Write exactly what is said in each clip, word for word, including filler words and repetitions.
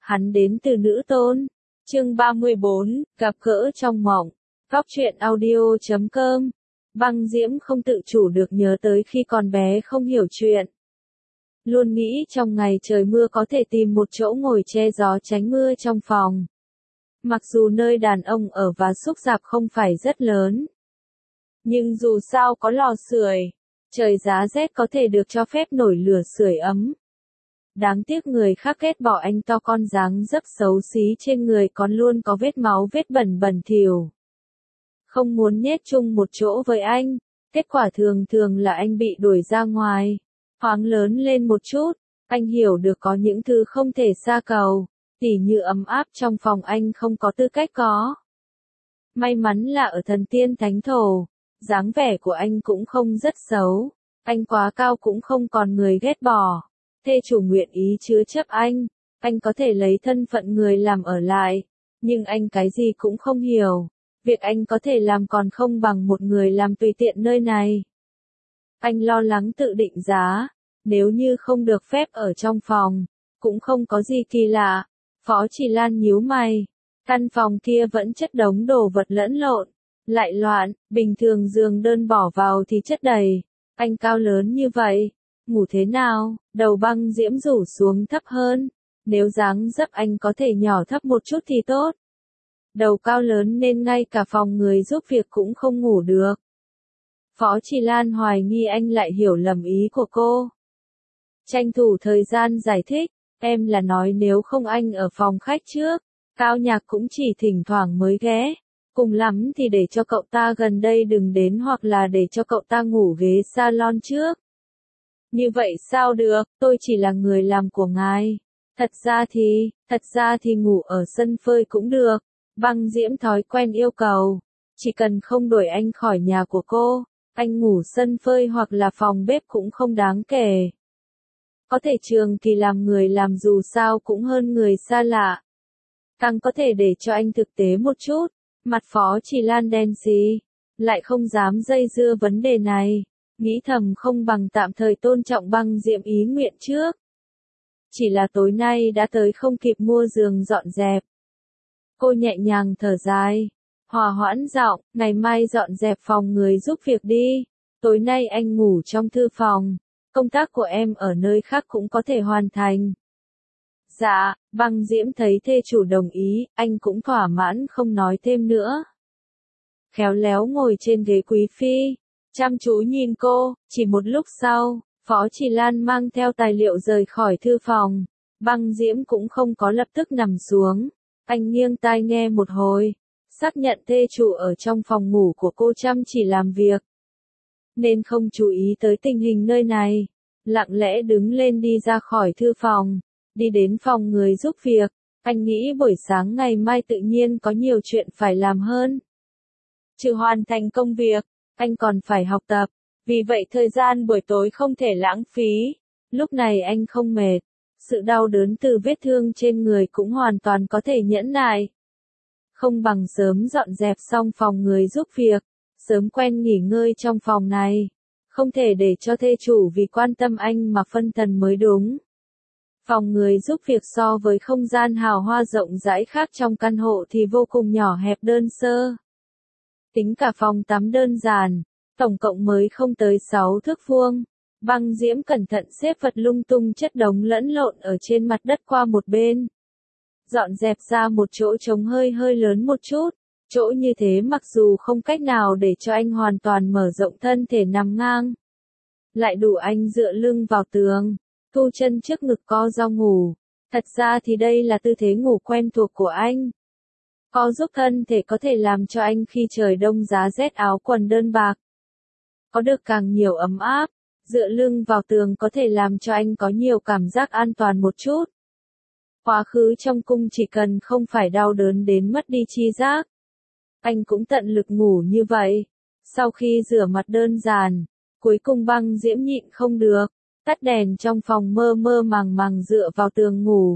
Hắn đến từ nữ tôn. Chương ba mươi bốn, gặp gỡ trong mộng. Góc truyện audio chấm com. Băng Diễm không tự chủ được nhớ tới khi còn bé không hiểu chuyện. Luôn nghĩ trong ngày trời mưa có thể tìm một chỗ ngồi che gió tránh mưa trong phòng. Mặc dù nơi đàn ông ở và xúc rạp không phải rất lớn. Nhưng dù sao có lò sưởi, trời giá rét có thể được cho phép nổi lửa sưởi ấm. Đáng tiếc người khác ghét bỏ anh to con dáng dấp xấu xí trên người còn luôn có vết máu vết bẩn bẩn thỉu. Không muốn nhét chung một chỗ với anh, kết quả thường thường là anh bị đuổi ra ngoài. Thoáng lớn lên một chút, anh hiểu được có những thứ không thể xa cầu, tỉ như ấm áp trong phòng anh không có tư cách có. May mắn là ở thần tiên thánh thổ, dáng vẻ của anh cũng không rất xấu, anh quá cao cũng không còn người ghét bỏ. Thê chủ nguyện ý chứa chấp anh, anh có thể lấy thân phận người làm ở lại, nhưng anh cái gì cũng không hiểu, việc anh có thể làm còn không bằng một người làm tùy tiện nơi này. Anh lo lắng tự định giá, nếu như không được phép ở trong phòng, cũng không có gì kỳ lạ. Phó Chỉ Lan nhíu mày, căn phòng kia vẫn chất đống đồ vật lẫn lộn, lại loạn, bình thường giường đơn bỏ vào thì chất đầy, anh cao lớn như vậy. Ngủ thế nào? Đầu Băng Diễm rủ xuống thấp hơn. Nếu dáng dấp anh có thể nhỏ thấp một chút thì tốt. Đầu cao lớn nên ngay cả phòng người giúp việc cũng không ngủ được. Phó Chỉ Lan hoài nghi anh lại hiểu lầm ý của cô. Tranh thủ thời gian giải thích, em là nói nếu không anh ở phòng khách trước, Cao Nhạc cũng chỉ thỉnh thoảng mới ghé. Cùng lắm thì để cho cậu ta gần đây đừng đến hoặc là để cho cậu ta ngủ ghế salon trước. Như vậy sao được, tôi chỉ là người làm của ngài. Thật ra thì, thật ra thì ngủ ở sân phơi cũng được. Băng Diễm thói quen yêu cầu. Chỉ cần không đuổi anh khỏi nhà của cô, anh ngủ sân phơi hoặc là phòng bếp cũng không đáng kể. Có thể trường kỳ làm người làm dù sao cũng hơn người xa lạ. Càng có thể để cho anh thực tế một chút. Mặt Phó Chỉ Lan đen xì, lại không dám dây dưa vấn đề này. Nghĩ thầm không bằng tạm thời tôn trọng Băng Diễm ý nguyện trước. Chỉ là tối nay đã tới không kịp mua giường dọn dẹp. Cô nhẹ nhàng thở dài, hòa hoãn giọng, ngày mai dọn dẹp phòng người giúp việc đi. Tối nay anh ngủ trong thư phòng, công tác của em ở nơi khác cũng có thể hoàn thành. Dạ, Băng Diễm thấy thê chủ đồng ý, anh cũng thỏa mãn không nói thêm nữa. Khéo léo ngồi trên ghế quý phi. Chăm chú nhìn cô, chỉ một lúc sau, Phó Chỉ Lan mang theo tài liệu rời khỏi thư phòng. Băng Diễm cũng không có lập tức nằm xuống. Anh nghiêng tai nghe một hồi, xác nhận thê chủ ở trong phòng ngủ của cô chăm chỉ làm việc. Nên không chú ý tới tình hình nơi này. Lặng lẽ đứng lên đi ra khỏi thư phòng, đi đến phòng người giúp việc. Anh nghĩ buổi sáng ngày mai tự nhiên có nhiều chuyện phải làm hơn. Trừ hoàn thành công việc, anh còn phải học tập, vì vậy thời gian buổi tối không thể lãng phí. Lúc này anh không mệt, sự đau đớn từ vết thương trên người cũng hoàn toàn có thể nhẫn nại. Không bằng sớm dọn dẹp xong phòng người giúp việc, sớm quen nghỉ ngơi trong phòng này. Không thể để cho thê chủ vì quan tâm anh mà phân thần mới đúng. Phòng người giúp việc so với không gian hào hoa rộng rãi khác trong căn hộ thì vô cùng nhỏ hẹp đơn sơ. Tính cả phòng tắm đơn giản, tổng cộng mới không tới sáu thước vuông. Băng Diễm cẩn thận xếp vật lung tung chất đống lẫn lộn ở trên mặt đất qua một bên. Dọn dẹp ra một chỗ trống hơi hơi lớn một chút. Chỗ như thế mặc dù không cách nào để cho anh hoàn toàn mở rộng thân thể nằm ngang. Lại đủ anh dựa lưng vào tường, thu chân trước ngực co ro ngủ. Thật ra thì đây là tư thế ngủ quen thuộc của anh. Co giúp thân thể có thể làm cho anh khi trời đông giá rét áo quần đơn bạc. Có được càng nhiều ấm áp, dựa lưng vào tường có thể làm cho anh có nhiều cảm giác an toàn một chút. Quá khứ trong cung chỉ cần không phải đau đớn đến mất đi chi giác. Anh cũng tận lực ngủ như vậy. Sau khi rửa mặt đơn giản, cuối cùng Băng Diễm nhịn không được, tắt đèn trong phòng mơ mơ màng màng dựa vào tường ngủ.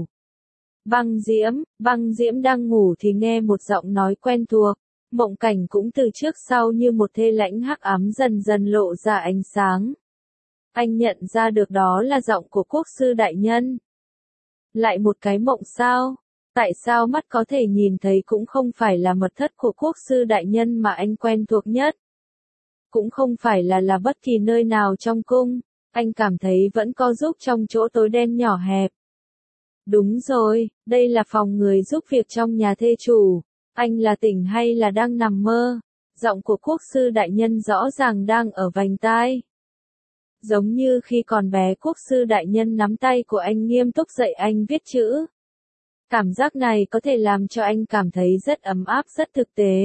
Băng Diễm, Băng Diễm đang ngủ thì nghe một giọng nói quen thuộc, mộng cảnh cũng từ trước sau như một thê lãnh hắc ám dần dần lộ ra ánh sáng. Anh nhận ra được đó là giọng của quốc sư đại nhân. Lại một cái mộng sao? Tại sao mắt có thể nhìn thấy cũng không phải là mật thất của quốc sư đại nhân mà anh quen thuộc nhất? Cũng không phải là là bất kỳ nơi nào trong cung, anh cảm thấy vẫn co giúp trong chỗ tối đen nhỏ hẹp. Đúng rồi, đây là phòng người giúp việc trong nhà thê chủ. Anh là tỉnh hay là đang nằm mơ? Giọng của quốc sư đại nhân rõ ràng đang ở vành tai. Giống như khi còn bé quốc sư đại nhân nắm tay của anh nghiêm túc dạy anh viết chữ. Cảm giác này có thể làm cho anh cảm thấy rất ấm áp, rất thực tế.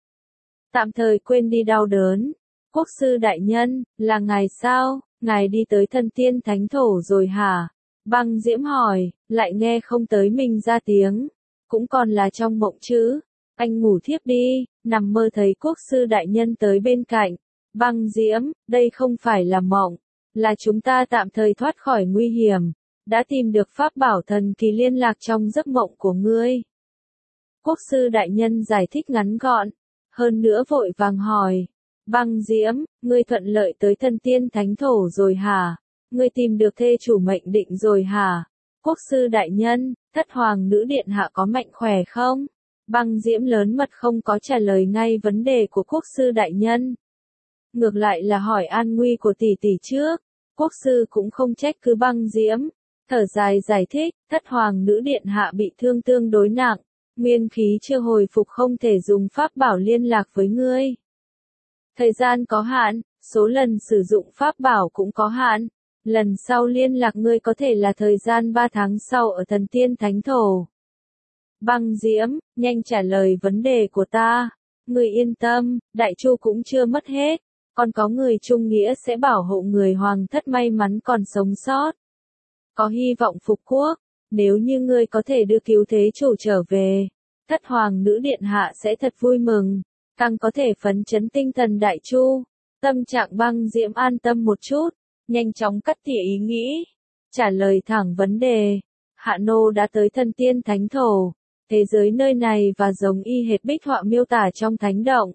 Tạm thời quên đi đau đớn. Quốc sư đại nhân, là ngài sao? Ngài đi tới thân tiên thánh thổ rồi hả? Băng Diễm hỏi, lại nghe không tới mình ra tiếng. Cũng còn là trong mộng chứ. Anh ngủ thiếp đi, nằm mơ thấy quốc sư đại nhân tới bên cạnh. Băng Diễm, đây không phải là mộng, là chúng ta tạm thời thoát khỏi nguy hiểm. Đã tìm được pháp bảo thần kỳ liên lạc trong giấc mộng của ngươi. Quốc sư đại nhân giải thích ngắn gọn, hơn nữa vội vàng hỏi. Băng Diễm, ngươi thuận lợi tới thân tiên thánh thổ rồi hả? Ngươi tìm được thê chủ mệnh định rồi hả? Quốc sư đại nhân, thất hoàng nữ điện hạ có mạnh khỏe không? Băng Diễm lớn mật không có trả lời ngay vấn đề của quốc sư đại nhân. Ngược lại là hỏi an nguy của tỷ tỷ trước. Quốc sư cũng không trách cứ Băng Diễm. Thở dài giải thích, thất hoàng nữ điện hạ bị thương tương đối nặng. Nguyên khí chưa hồi phục không thể dùng pháp bảo liên lạc với ngươi. Thời gian có hạn, số lần sử dụng pháp bảo cũng có hạn. Lần sau liên lạc ngươi có thể là thời gian ba tháng sau ở thần tiên thánh thổ. Băng Diễm, nhanh trả lời vấn đề của ta. Ngươi yên tâm, đại chu cũng chưa mất hết. Còn có người trung nghĩa sẽ bảo hộ người hoàng thất may mắn còn sống sót. Có hy vọng phục quốc. Nếu như ngươi có thể đưa cứu thế chủ trở về, thất hoàng nữ điện hạ sẽ thật vui mừng. Càng có thể phấn chấn tinh thần đại chu. Tâm trạng Băng Diễm an tâm một chút. Nhanh chóng cắt tỉa ý nghĩ. Trả lời thẳng vấn đề. Hạ nô đã tới thân tiên thánh thổ. Thế giới nơi này và giống y hệt bích họa miêu tả trong thánh động.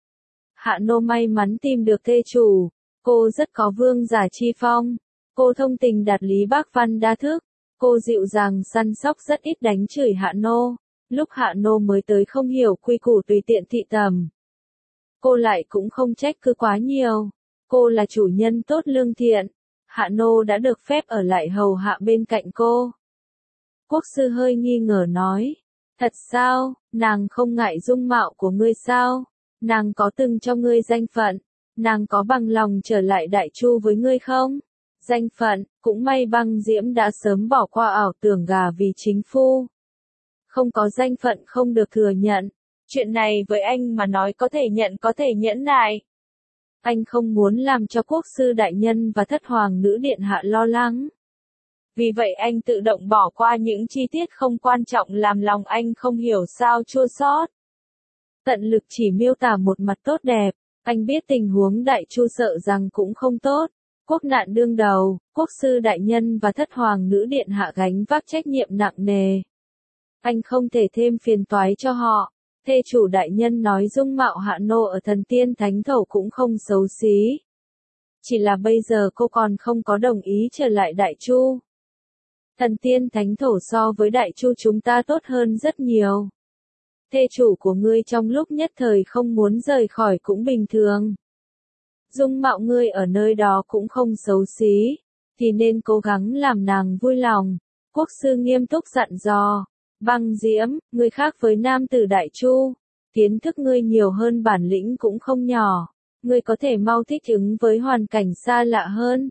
Hạ nô may mắn tìm được thê chủ. Cô rất có vương giả chi phong. Cô thông tình đạt lý bác văn đa thức. Cô dịu dàng săn sóc rất ít đánh chửi hạ nô. Lúc hạ nô mới tới không hiểu quy củ tùy tiện thị tầm. Cô lại cũng không trách cứ quá nhiều. Cô là chủ nhân tốt lương thiện. Hạ nô đã được phép ở lại hầu hạ bên cạnh cô. Quốc sư hơi nghi ngờ nói. Thật sao, nàng không ngại dung mạo của ngươi sao? Nàng có từng cho ngươi danh phận? Nàng có bằng lòng trở lại đại chu với ngươi không? Danh phận, cũng may Băng Diễm đã sớm bỏ qua ảo tưởng gả vì chính phu. Không có danh phận không được thừa nhận. Chuyện này với anh mà nói có thể nhận có thể nhẫn nại. Anh không muốn làm cho quốc sư đại nhân và thất hoàng nữ điện hạ lo lắng. Vì vậy anh tự động bỏ qua những chi tiết không quan trọng làm lòng anh không hiểu sao chua xót. Tận lực chỉ miêu tả một mặt tốt đẹp. Anh biết tình huống đại chu sợ rằng cũng không tốt. Quốc nạn đương đầu, quốc sư đại nhân và thất hoàng nữ điện hạ gánh vác trách nhiệm nặng nề. Anh không thể thêm phiền toái cho họ. Thê chủ đại nhân nói dung mạo hạ nô ở thần tiên thánh thổ cũng không xấu xí. Chỉ là bây giờ cô còn không có đồng ý trở lại đại chu. Thần tiên thánh thổ so với đại chu chúng ta tốt hơn rất nhiều. Thê chủ của ngươi trong lúc nhất thời không muốn rời khỏi cũng bình thường. Dung mạo ngươi ở nơi đó cũng không xấu xí, thì nên cố gắng làm nàng vui lòng. Quốc sư nghiêm túc dặn dò. Băng Diễm, ngươi khác với nam tử đại chu. Kiến thức ngươi nhiều hơn bản lĩnh cũng không nhỏ. Ngươi có thể mau thích ứng với hoàn cảnh xa lạ hơn.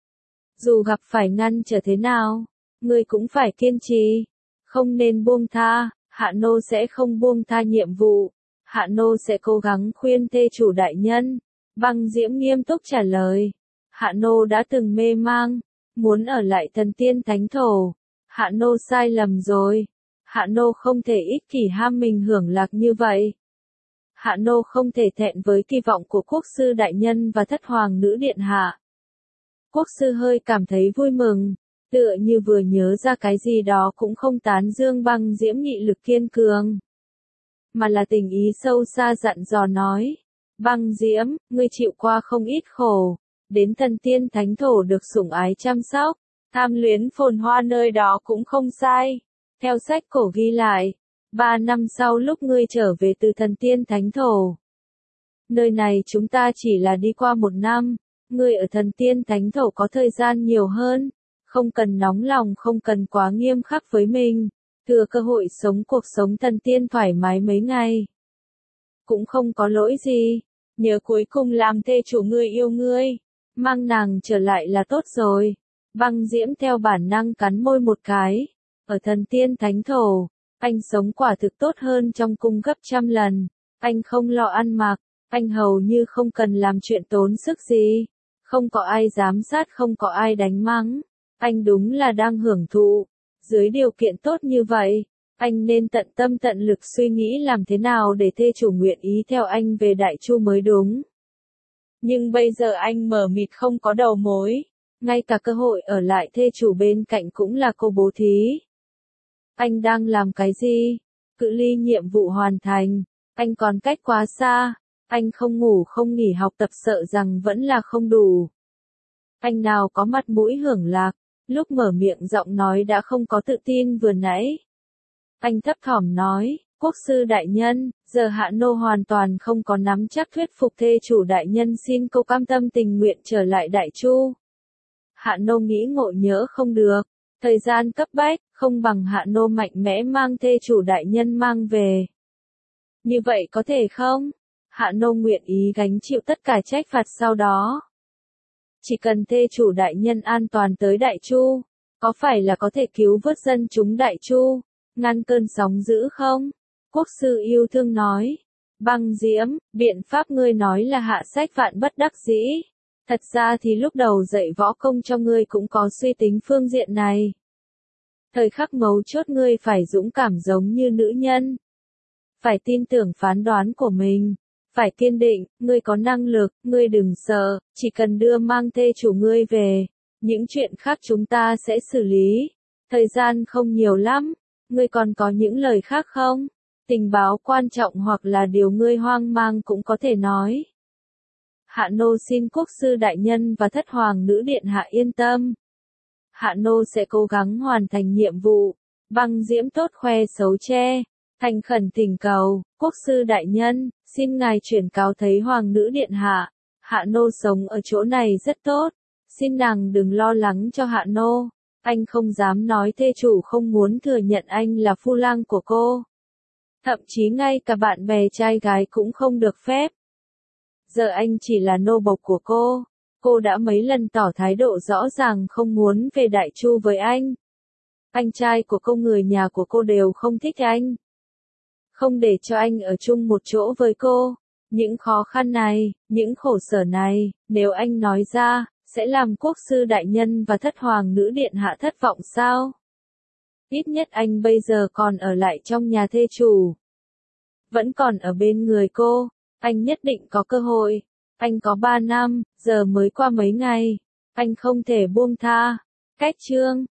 Dù gặp phải ngăn trở thế nào, ngươi cũng phải kiên trì. Không nên buông tha, hạ nô sẽ không buông tha nhiệm vụ. Hạ nô sẽ cố gắng khuyên thê chủ đại nhân. Băng Diễm nghiêm túc trả lời. Hạ nô đã từng mê mang, muốn ở lại thần tiên thánh thổ. Hạ nô sai lầm rồi. Hạ nô không thể ích kỷ ham mình hưởng lạc như vậy. Hạ nô không thể thẹn với kỳ vọng của quốc sư đại nhân và thất hoàng nữ điện hạ. Quốc sư hơi cảm thấy vui mừng, tựa như vừa nhớ ra cái gì đó cũng không tán dương Băng Diễm nghị lực kiên cường. Mà là tình ý sâu xa dặn dò nói. Băng Diễm, ngươi chịu qua không ít khổ, đến thần tiên thánh thổ được sủng ái chăm sóc, Tham luyến phồn hoa nơi đó cũng không sai. Theo sách cổ ghi lại, ba năm sau lúc ngươi trở về từ thần tiên thánh thổ. Nơi này chúng ta chỉ là đi qua một năm, ngươi ở thần tiên thánh thổ có thời gian nhiều hơn, không cần nóng lòng, không cần quá nghiêm khắc với mình, thừa cơ hội sống cuộc sống thần tiên thoải mái mấy ngày. Cũng không có lỗi gì, nhớ cuối cùng làm thê chủ ngươi yêu ngươi, mang nàng trở lại là tốt rồi. Băng Diễm theo bản năng cắn môi một cái, ở thần tiên thánh thổ, anh sống quả thực tốt hơn trong cung gấp trăm lần, anh không lo ăn mặc, anh hầu như không cần làm chuyện tốn sức gì, không có ai giám sát, không có ai đánh mắng, anh đúng là đang hưởng thụ. Dưới điều kiện tốt như vậy, anh nên tận tâm tận lực suy nghĩ làm thế nào để thê chủ nguyện ý theo anh về Đại Chu mới đúng. Nhưng bây giờ anh mờ mịt không có đầu mối, ngay cả cơ hội ở lại thê chủ bên cạnh cũng là cô bố thí. Anh đang làm cái gì? Cự ly nhiệm vụ hoàn thành, anh còn cách quá xa, anh không ngủ không nghỉ học tập sợ rằng vẫn là không đủ. Anh nào có mặt mũi hưởng lạc, lúc mở miệng giọng nói đã không có tự tin vừa nãy. Anh thấp thỏm nói, quốc sư đại nhân, giờ Hạ Nô hoàn toàn không có nắm chắc thuyết phục thê chủ đại nhân xin cô cam tâm tình nguyện trở lại Đại Chu. Hạ Nô nghĩ ngộ nhỡ không được, thời gian cấp bách, không bằng Hạ Nô mạnh mẽ mang thê chủ đại nhân mang về. Như vậy có thể không? Hạ Nô nguyện ý gánh chịu tất cả trách phạt sau đó. Chỉ cần thê chủ đại nhân an toàn tới Đại Chu, có phải là có thể cứu vớt dân chúng Đại Chu, ngăn cơn sóng dữ không? Quốc sư yêu thương nói. Băng Diễm, biện pháp ngươi nói là hạ sách vạn bất đắc dĩ. Thật ra thì lúc đầu dạy võ công cho ngươi cũng có suy tính phương diện này. Thời khắc mấu chốt ngươi phải dũng cảm giống như nữ nhân. Phải tin tưởng phán đoán của mình. Phải kiên định, ngươi có năng lực, ngươi đừng sợ, chỉ cần đưa mang thê chủ ngươi về. Những chuyện khác chúng ta sẽ xử lý. Thời gian không nhiều lắm. Ngươi còn có những lời khác không? Tình báo quan trọng hoặc là điều ngươi hoang mang cũng có thể nói. Hạ Nô xin quốc sư đại nhân và thất hoàng nữ điện hạ yên tâm. Hạ Nô sẽ cố gắng hoàn thành nhiệm vụ. Băng Diễm tốt khoe xấu che. Thành khẩn thỉnh cầu, quốc sư đại nhân, xin ngài chuyển cáo thấy hoàng nữ điện hạ. Hạ Nô sống ở chỗ này rất tốt. Xin nàng đừng lo lắng cho Hạ Nô. Anh không dám nói thê chủ không muốn thừa nhận anh là phu lang của cô. Thậm chí ngay cả bạn bè trai gái cũng không được phép. Giờ anh chỉ là nô bộc của cô. Cô đã mấy lần tỏ thái độ rõ ràng không muốn về Đại Chu với anh. Anh trai của cô, người nhà của cô đều không thích anh. Không để cho anh ở chung một chỗ với cô. Những khó khăn này, những khổ sở này, nếu anh nói ra, sẽ làm quốc sư đại nhân và thất hoàng nữ điện hạ thất vọng sao? Ít nhất anh bây giờ còn ở lại trong nhà thê chủ. Vẫn còn ở bên người cô, anh nhất định có cơ hội. Anh có ba năm, giờ mới qua mấy ngày. Anh không thể buông tha. Cách chương